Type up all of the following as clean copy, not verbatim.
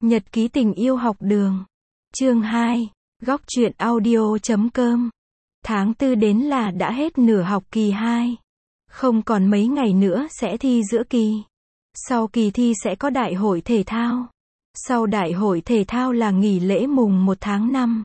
Nhật ký tình yêu học đường. Chương 2. Góc truyện audio.com. Tháng 4 đến là đã hết nửa học kỳ 2. Không còn mấy ngày nữa sẽ thi giữa kỳ. Sau kỳ thi sẽ có đại hội thể thao. Sau đại hội thể thao là nghỉ lễ mùng 1 tháng 5.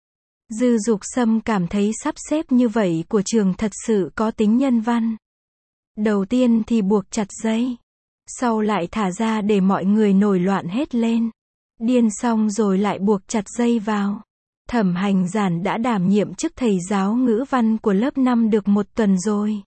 Dư Dục Sâm cảm thấy sắp xếp như vậy của trường thật sự có tính nhân văn. Đầu tiên thì buộc chặt dây. Sau lại thả ra để mọi người nổi loạn hết lên. Điên xong rồi lại buộc chặt dây vào. Thẩm Hành Giản đã đảm nhiệm chức thầy giáo ngữ văn của lớp 5 được 1 tuần rồi.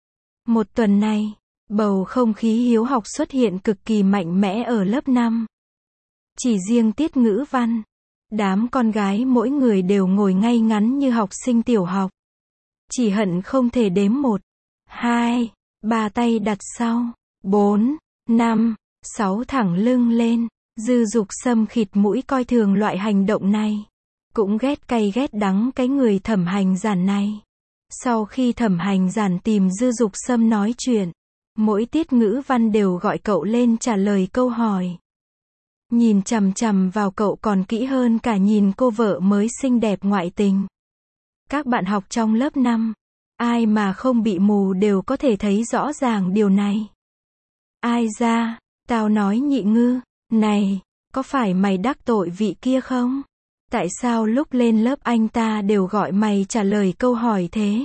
1 tuần này, bầu không khí hiếu học xuất hiện cực kỳ mạnh mẽ ở lớp 5. Chỉ riêng tiết ngữ văn, đám con gái mỗi người đều ngồi ngay ngắn như học sinh tiểu học. Chỉ hận không thể đếm 1, 2, 3 tay đặt sau, 4, 5, 6 thẳng lưng lên. Dư Dục Sâm khịt mũi coi thường loại hành động này. Cũng ghét cay ghét đắng cái người Thẩm Hành Giản này. Sau khi Thẩm Hành Giản tìm Dư Dục Sâm nói chuyện, mỗi tiết ngữ văn đều gọi cậu lên trả lời câu hỏi. Nhìn chằm chằm vào cậu còn kỹ hơn cả nhìn cô vợ mới xinh đẹp ngoại tình. Các bạn học trong lớp 5, ai mà không bị mù đều có thể thấy rõ ràng điều này. Ai ra, tao nói Nhị Ngư, này, có phải mày đắc tội vị kia không? Tại sao lúc lên lớp anh ta đều gọi mày trả lời câu hỏi thế?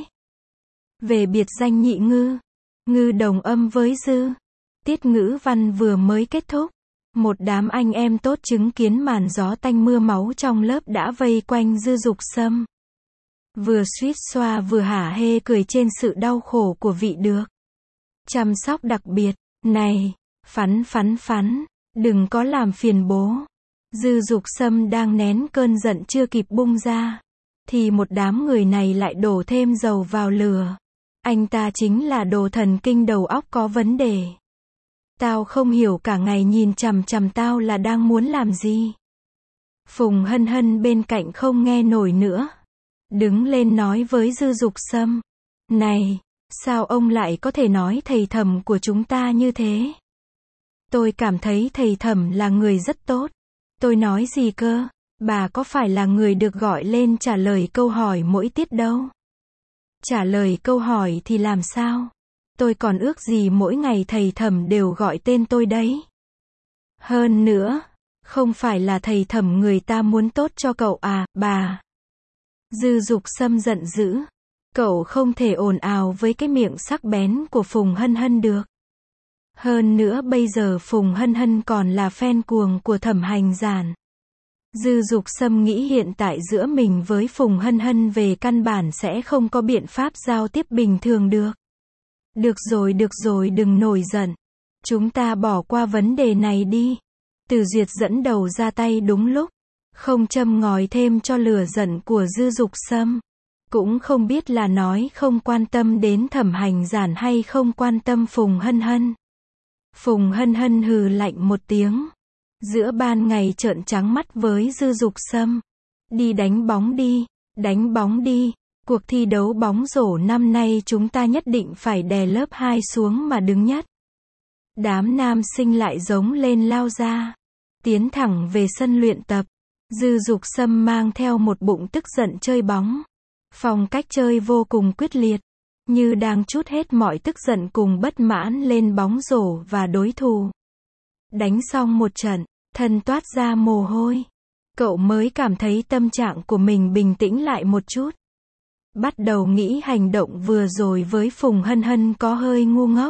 Về biệt danh Nhị Ngư, Ngư đồng âm với Dư. Tiết ngữ văn vừa mới kết thúc. Một đám anh em tốt chứng kiến màn gió tanh mưa máu trong lớp đã vây quanh Dư Dục Sâm. Vừa suýt xoa vừa hả hê cười trên sự đau khổ của vị được chăm sóc đặc biệt. Này, phắn, đừng có làm phiền bố. Dư Dục Sâm đang nén cơn giận chưa kịp bung ra, thì một đám người này lại đổ thêm dầu vào lửa. Anh ta chính là đồ thần kinh đầu óc có vấn đề. Tao không hiểu cả ngày nhìn chằm chằm tao là đang muốn làm gì. Phùng Hân Hân bên cạnh không nghe nổi nữa. Đứng lên nói với Dư Dục Sâm. Này, sao ông lại có thể nói thầy Thẩm của chúng ta như thế? Tôi cảm thấy thầy Thẩm là người rất tốt. Tôi nói gì cơ? Bà có phải là người được gọi lên trả lời câu hỏi mỗi tiết đâu? Trả lời câu hỏi thì làm sao? Tôi còn ước gì mỗi ngày thầy Thẩm đều gọi tên tôi đấy. Hơn nữa, không phải là thầy Thẩm người ta muốn tốt cho cậu à, bà? Dư Dục Sâm giận dữ. Cậu không thể ồn ào với cái miệng sắc bén của Phùng Hân Hân được. Hơn nữa bây giờ Phùng Hân Hân còn là fan cuồng của Thẩm Hành Giản. Dư Dục Sâm nghĩ hiện tại giữa mình với Phùng Hân Hân về căn bản sẽ không có biện pháp giao tiếp bình thường được. Được rồi, đừng nổi giận. Chúng ta bỏ qua vấn đề này đi. Từ Duyệt dẫn đầu ra tay đúng lúc, không châm ngòi thêm cho lửa giận của Dư Dục Sâm. Cũng không biết là nói không quan tâm đến Thẩm Hành Giản hay không quan tâm Phùng Hân Hân. Phùng Hân Hân hừ lạnh một tiếng. Giữa ban ngày trợn trắng mắt với Dư Dục Sâm. Đi đánh bóng đi. Cuộc thi đấu bóng rổ năm nay chúng ta nhất định phải đè lớp 2 xuống mà đứng nhất. Đám nam sinh lại giống lên lao ra. Tiến thẳng về sân luyện tập. Dư Dục Sâm mang theo một bụng tức giận chơi bóng. Phong cách chơi vô cùng quyết liệt. Như đang trút hết mọi tức giận cùng bất mãn lên bóng rổ và đối thủ. Đánh xong một trận, thân toát ra mồ hôi. Cậu mới cảm thấy tâm trạng của mình bình tĩnh lại một chút. Bắt đầu nghĩ hành động vừa rồi với Phùng Hân Hân có hơi ngu ngốc.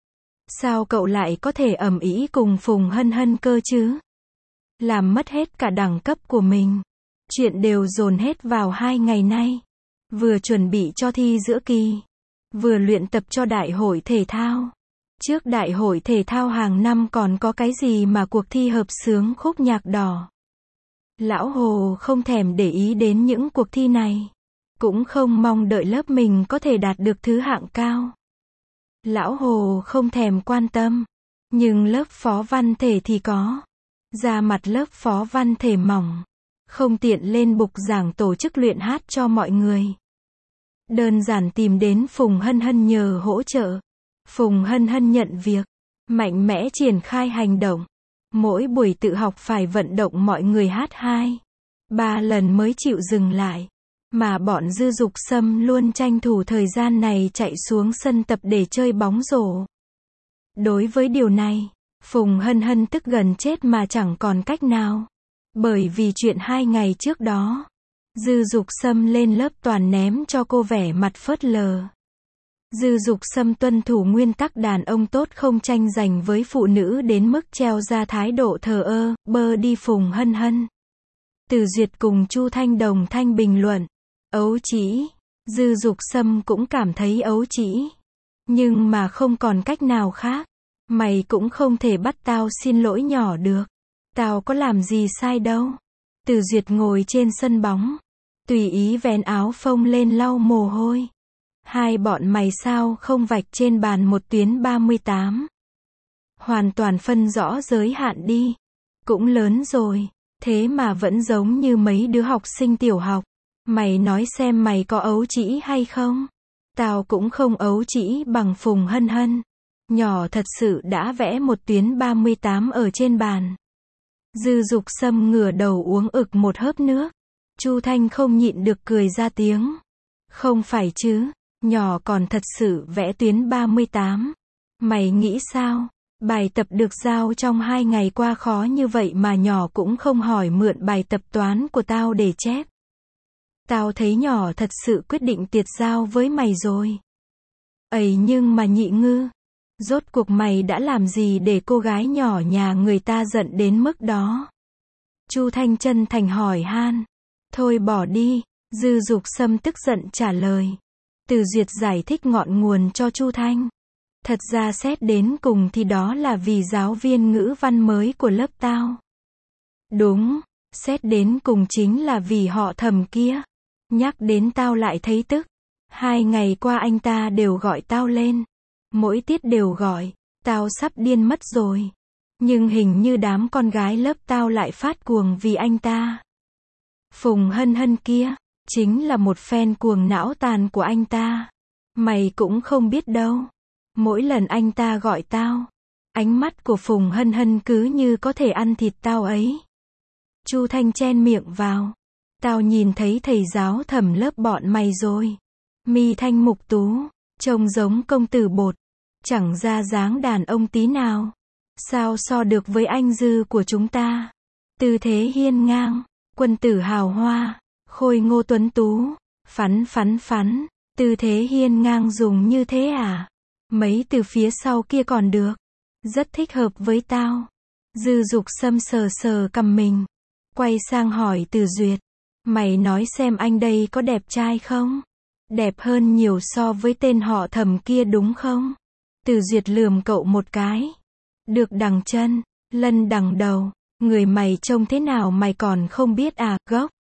Sao cậu lại có thể ầm ĩ cùng Phùng Hân Hân cơ chứ? Làm mất hết cả đẳng cấp của mình. Chuyện đều dồn hết vào 2 ngày nay. Vừa chuẩn bị cho thi giữa kỳ, vừa luyện tập cho đại hội thể thao. Trước đại hội thể thao hàng năm còn có cái gì mà cuộc thi hợp xướng khúc nhạc đỏ. Lão Hồ không thèm để ý đến những cuộc thi này. Cũng không mong đợi lớp mình có thể đạt được thứ hạng cao. Lão Hồ không thèm quan tâm. Nhưng lớp phó văn thể thì có. Da mặt lớp phó văn thể mỏng. Không tiện lên bục giảng tổ chức luyện hát cho mọi người. Đơn giản tìm đến Phùng Hân Hân nhờ hỗ trợ. Phùng Hân Hân nhận việc. Mạnh mẽ triển khai hành động. Mỗi buổi tự học phải vận động mọi người hát 2-3 lần mới chịu dừng lại. Mà bọn Dư Dục Sâm luôn tranh thủ thời gian này chạy xuống sân tập để chơi bóng rổ. Đối với điều này, Phùng Hân Hân tức gần chết mà chẳng còn cách nào. Bởi vì chuyện 2 ngày trước đó, Dư Dục Sâm lên lớp toàn ném cho cô vẻ mặt phớt lờ. Dư Dục Sâm tuân thủ nguyên tắc đàn ông tốt không tranh giành với phụ nữ đến mức treo ra thái độ thờ ơ, bơ đi. Phùng Hân Hân, Từ Duyệt cùng Chu Thanh đồng thanh bình luận. Ấu trĩ. Dư Dục Sâm cũng cảm thấy ấu trĩ. Nhưng mà không còn cách nào khác. Mày cũng không thể bắt tao xin lỗi nhỏ được. Tao có làm gì sai đâu. Từ Duyệt ngồi trên sân bóng, tùy ý vén áo phông lên lau mồ hôi. Hai bọn mày sao không vạch trên bàn một tuyến 38? Hoàn toàn phân rõ giới hạn đi. Cũng lớn rồi, thế mà vẫn giống như mấy đứa học sinh tiểu học. Mày nói xem mày có ấu trĩ hay không? Tao cũng không ấu trĩ bằng Phùng Hân Hân. Nhỏ thật sự đã vẽ một tuyến 38 ở trên bàn. Dư Dục Sâm ngửa đầu uống ực một hớp nước. Chu Thanh không nhịn được cười ra tiếng. Không phải chứ, nhỏ còn thật sự vẽ tuyến 38. Mày nghĩ sao? Bài tập được giao trong 2 ngày qua khó như vậy mà nhỏ cũng không hỏi mượn bài tập toán của tao để chép. Tao thấy nhỏ thật sự quyết định tiệt giao với mày rồi. Ấy nhưng mà Nhị Ngư, rốt cuộc mày đã làm gì để cô gái nhỏ nhà người ta giận đến mức đó? Chu Thanh chân thành hỏi han. Thôi bỏ đi, Dư Dục Sâm tức giận trả lời. Từ Duyệt giải thích ngọn nguồn cho Chu Thanh. Thật ra xét đến cùng thì đó là vì giáo viên ngữ văn mới của lớp tao. Đúng, xét đến cùng chính là vì họ Thẩm kia. Nhắc đến tao lại thấy tức. 2 ngày qua anh ta đều gọi tao lên. Mỗi tiết đều gọi, tao sắp điên mất rồi. Nhưng hình như đám con gái lớp tao lại phát cuồng vì anh ta. Phùng Hân Hân kia, chính là một fan cuồng não tàn của anh ta. Mày cũng không biết đâu. Mỗi lần anh ta gọi tao, ánh mắt của Phùng Hân Hân cứ như có thể ăn thịt tao ấy. Chu Thanh chen miệng vào. Tao nhìn thấy thầy giáo Thẩm lớp bọn mày rồi. Mi thanh mục tú, trông giống công tử bột. Chẳng ra dáng đàn ông tí nào. Sao so được với anh Dư của chúng ta? Tư thế hiên ngang, quân tử hào hoa, khôi ngô tuấn tú, phắn phắn phắn. Tư thế hiên ngang dùng như thế à? Mấy từ phía sau kia còn được. Rất thích hợp với tao. Dư Dục Sâm sờ sờ cằm mình. Quay sang hỏi Từ Duyệt. Mày nói xem anh đây có đẹp trai không? Đẹp hơn nhiều so với tên họ Thẩm kia đúng không? Từ Duyệt lườm cậu một cái. Được đằng chân, lân đằng đầu. Người mày trông thế nào mày còn không biết à? Gốc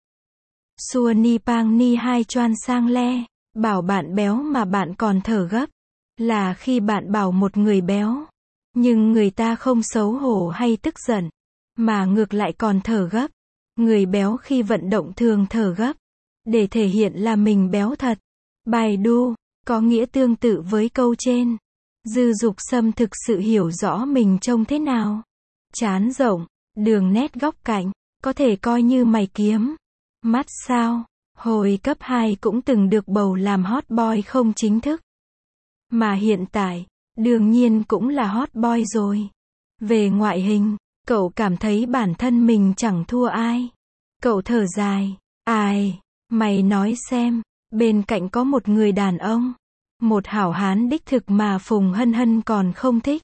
Xua ni pang ni hai choan sang le. Bảo bạn béo mà bạn còn thở gấp. Là khi bạn bảo một người béo, nhưng người ta không xấu hổ hay tức giận, mà ngược lại còn thở gấp. Người béo khi vận động thường thở gấp, để thể hiện là mình béo thật. Bài đu, có nghĩa tương tự với câu trên. Dư Dục Sâm thực sự hiểu rõ mình trông thế nào. Trán rộng, đường nét góc cạnh, có thể coi như mày kiếm. Mắt sao, hồi cấp 2 cũng từng được bầu làm hot boy không chính thức. Mà hiện tại, đương nhiên cũng là hot boy rồi. Về ngoại hình, cậu cảm thấy bản thân mình chẳng thua ai. Cậu thở dài. Ai, mày nói xem, bên cạnh có một người đàn ông, một hảo hán đích thực mà Phùng Hân Hân còn không thích.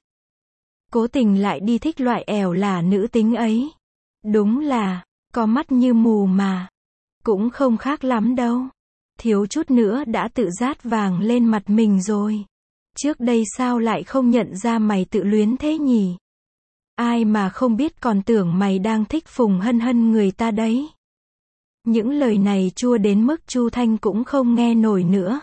Cố tình lại đi thích loại ẻo lả nữ tính ấy. Đúng là, có mắt như mù mà. Cũng không khác lắm đâu. Thiếu chút nữa đã tự rát vàng lên mặt mình rồi. Trước đây sao lại không nhận ra mày tự luyến thế nhỉ? Ai mà không biết còn tưởng mày đang thích Phùng Hân Hân người ta đấy. Những lời này chua đến mức Chu Thanh cũng không nghe nổi nữa.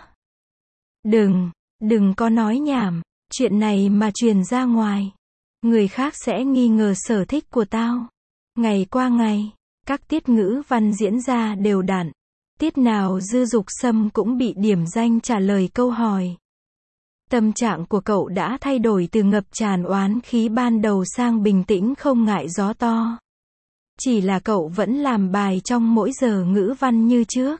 Đừng có nói nhảm, chuyện này mà truyền ra ngoài, người khác sẽ nghi ngờ sở thích của tao. Ngày qua ngày, các tiết ngữ văn diễn ra đều đặn. Tiết nào Dư Dục Sâm cũng bị điểm danh trả lời câu hỏi. Tâm trạng của cậu đã thay đổi từ ngập tràn oán khí ban đầu sang bình tĩnh không ngại gió to. Chỉ là cậu vẫn làm bài trong mỗi giờ ngữ văn như trước.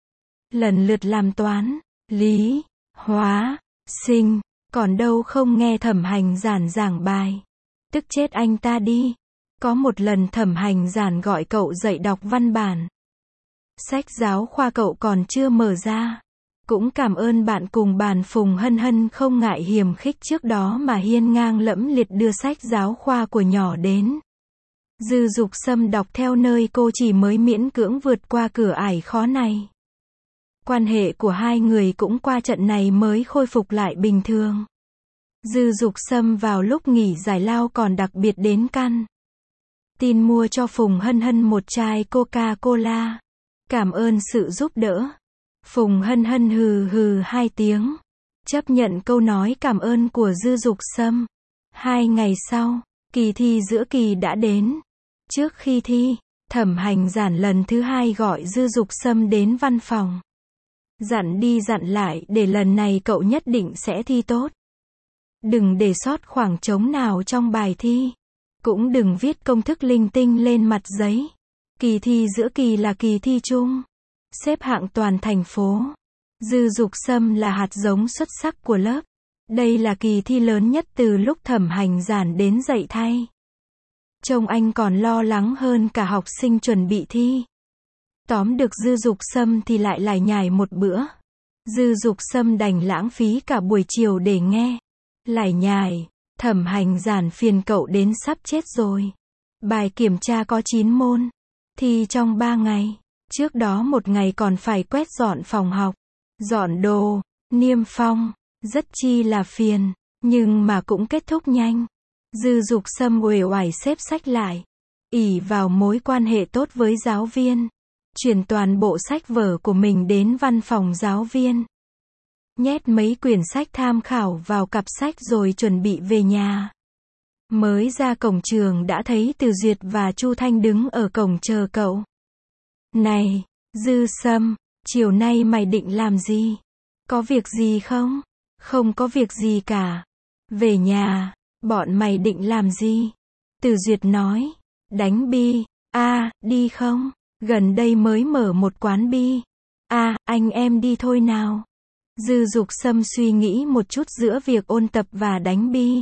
Lần lượt làm toán, lý, hóa, sinh, còn đâu không nghe Thẩm Hành Giản giảng bài. Tức chết anh ta đi. Có một lần Thẩm Hành Giản gọi cậu dậy đọc văn bản. Sách giáo khoa cậu còn chưa mở ra. Cũng cảm ơn bạn cùng bàn Phùng Hân Hân không ngại hiềm khích trước đó mà hiên ngang lẫm liệt đưa sách giáo khoa của nhỏ đến. Dư Dục Sâm đọc theo nơi cô chỉ mới miễn cưỡng vượt qua cửa ải khó này. Quan hệ của hai người cũng qua trận này mới khôi phục lại bình thường. Dư Dục Sâm vào lúc nghỉ giải lao còn đặc biệt đến căn tin mua cho Phùng Hân Hân một chai Coca-Cola. Cảm ơn sự giúp đỡ. Phùng Hân Hân hừ hừ 2 tiếng. Chấp nhận câu nói cảm ơn của Dư Dục Sâm. 2 ngày sau, kỳ thi giữa kỳ đã đến. Trước khi thi, Thẩm Hành Giản lần thứ 2 gọi Dư Dục Sâm đến văn phòng. Dặn đi dặn lại để lần này cậu nhất định sẽ thi tốt. Đừng để sót khoảng trống nào trong bài thi. Cũng đừng viết công thức linh tinh lên mặt giấy. Kỳ thi giữa kỳ là kỳ thi chung. Xếp hạng toàn thành phố. Dư Dục Sâm là hạt giống xuất sắc của lớp. Đây là kỳ thi lớn nhất từ lúc Thẩm Hành Giản đến dạy thay. Trông anh còn lo lắng hơn cả học sinh chuẩn bị thi. Tóm được Dư Dục Sâm thì lại lải nhải một bữa. Dư Dục Sâm đành lãng phí cả buổi chiều để nghe. Lải nhải, Thẩm Hành Giản phiền cậu đến sắp chết rồi. Bài kiểm tra có 9 môn. Thi trong 3 ngày. Trước đó một ngày còn phải quét dọn phòng học, dọn đồ, niêm phong, rất chi là phiền, nhưng mà cũng kết thúc nhanh. Dư Dục Sâm uể oải xếp sách lại, ỷ vào mối quan hệ tốt với giáo viên, chuyển toàn bộ sách vở của mình đến văn phòng giáo viên. Nhét mấy quyển sách tham khảo vào cặp sách rồi chuẩn bị về nhà. Mới ra cổng trường đã thấy Từ Duyệt và Chu Thanh đứng ở cổng chờ cậu. Này, Dư Sâm, chiều nay mày định làm gì? Có việc gì không? Không có việc gì cả. Về nhà, bọn mày định làm gì? Từ Duyệt nói, đánh bi. Đi không? Gần đây mới mở một quán bi. Anh em đi thôi nào. Dư Dục Sâm suy nghĩ một chút giữa việc ôn tập và đánh bi.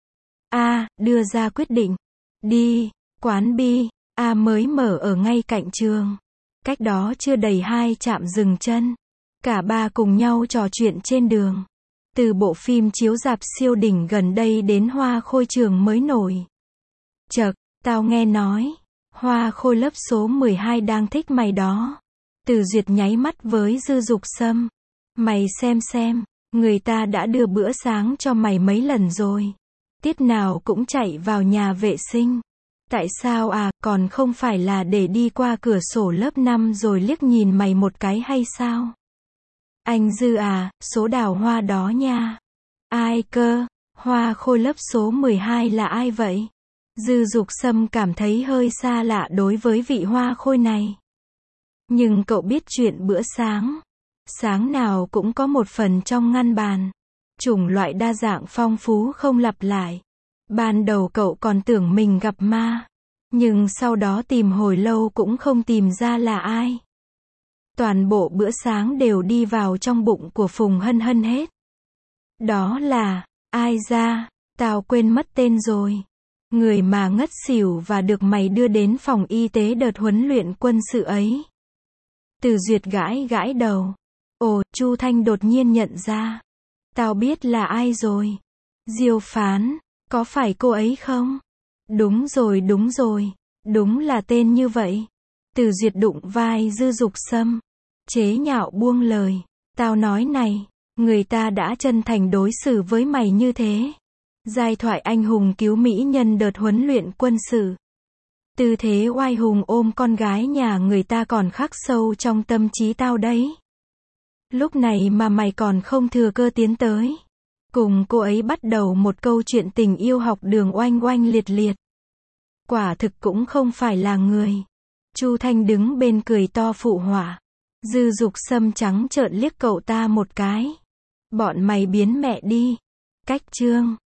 Đưa ra quyết định. Đi, quán bi, mới mở ở ngay cạnh trường. Cách đó chưa đầy 2 trạm dừng chân. Cả ba cùng nhau trò chuyện trên đường. Từ bộ phim chiếu rạp siêu đỉnh gần đây đến Hoa Khôi trường mới nổi. Chậc, tao nghe nói, Hoa Khôi lớp số 12 đang thích mày đó. Từ Duyệt nháy mắt với Dư Dục Sâm. Mày xem, người ta đã đưa bữa sáng cho mày mấy lần rồi. Tiết nào cũng chạy vào nhà vệ sinh. Tại sao còn không phải là để đi qua cửa sổ lớp 5 rồi liếc nhìn mày một cái hay sao? Anh Dư số đào hoa đó nha. Ai cơ? Hoa Khôi lớp số 12 là ai vậy? Dư Dục Sâm cảm thấy hơi xa lạ đối với vị Hoa Khôi này. Nhưng cậu biết chuyện bữa sáng. Sáng nào cũng có một phần trong ngăn bàn. Chủng loại đa dạng phong phú không lặp lại. Ban đầu cậu còn tưởng mình gặp ma. Nhưng sau đó tìm hồi lâu cũng không tìm ra là ai. Toàn bộ bữa sáng đều đi vào trong bụng của Phùng Hân Hân hết. Đó là, ai ra, tao quên mất tên rồi. Người mà ngất xỉu và được mày đưa đến phòng y tế đợt huấn luyện quân sự ấy. Từ Duyệt gãi đầu. Ồ, Chu Thanh đột nhiên nhận ra. Tao biết là ai rồi. Diêu Phán, có phải cô ấy không? Đúng rồi. Đúng là tên như vậy. Từ Duyệt đụng vai Dư Dục Sâm. Chế nhạo buông lời. Tao nói này, người ta đã chân thành đối xử với mày như thế. Giai thoại anh hùng cứu mỹ nhân đợt huấn luyện quân sự. Tư thế oai hùng ôm con gái nhà người ta còn khắc sâu trong tâm trí tao đấy. Lúc này mà mày còn không thừa cơ tiến tới. Cùng cô ấy bắt đầu một câu chuyện tình yêu học đường oanh oanh liệt liệt. Quả thực cũng không phải là người. Chu Thanh đứng bên cười to phụ họa. Dư Dục Sâm trắng trợn liếc cậu ta một cái. Bọn mày biến mẹ đi. Cách chương